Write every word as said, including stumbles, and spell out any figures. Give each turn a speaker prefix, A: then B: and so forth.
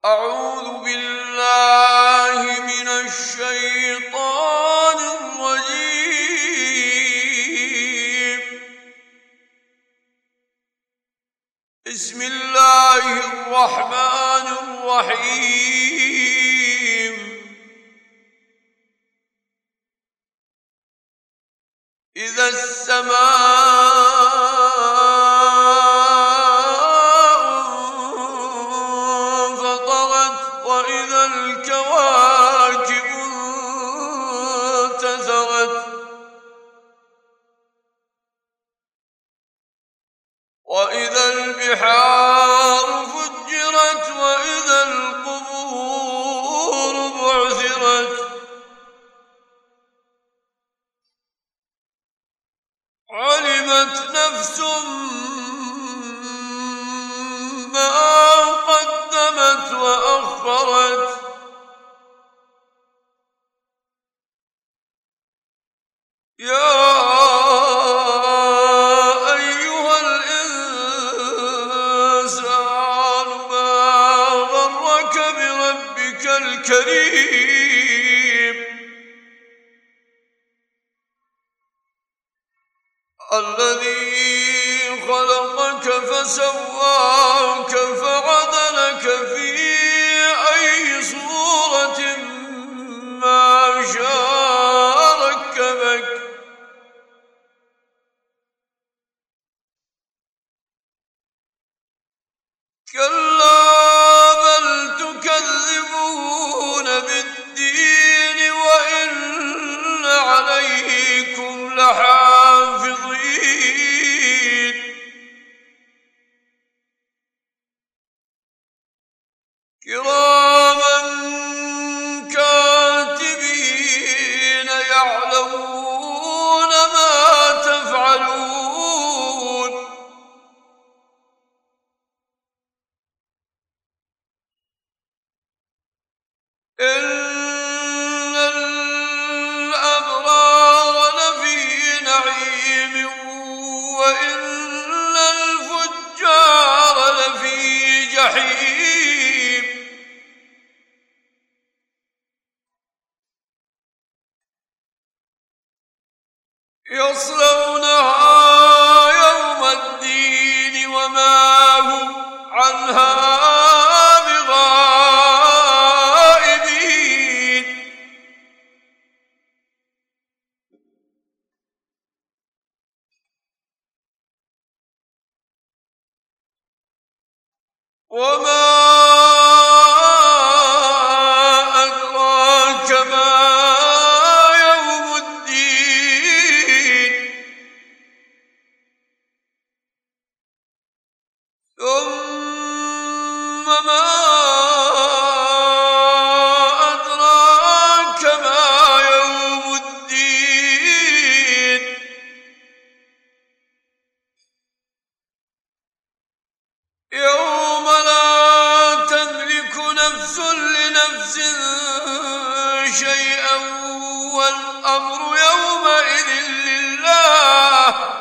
A: أعوذ بالله من الشيطان الرجيم. بسم الله الرحمن الرحيم. إذا السماء انفطرت وإذا الكواكب انتثرت وإذا البحار فجرت وإذا القبور بعثرت علمت نفس ما قدمت وأخرت يا أيها الإنسان ما غرك بربك الكريم الذي خلقك فسواك فعدلك في أي صورة ما شاء ركبك كلا بل تكذبون بالدين وإن عليكم لحافظين كراما كاتبين يعلمون ما تفعلون إن الأبرار لفي نعيم وإن الفجار لفي جحيم يصلونها يوم الدين وما هم عنها بغائبين وما أدراك ما يوم الدين ثم ما أدراك ما يوم الدين يوم لا تملك نفس لنفس شيئا والأمر يومئذ لله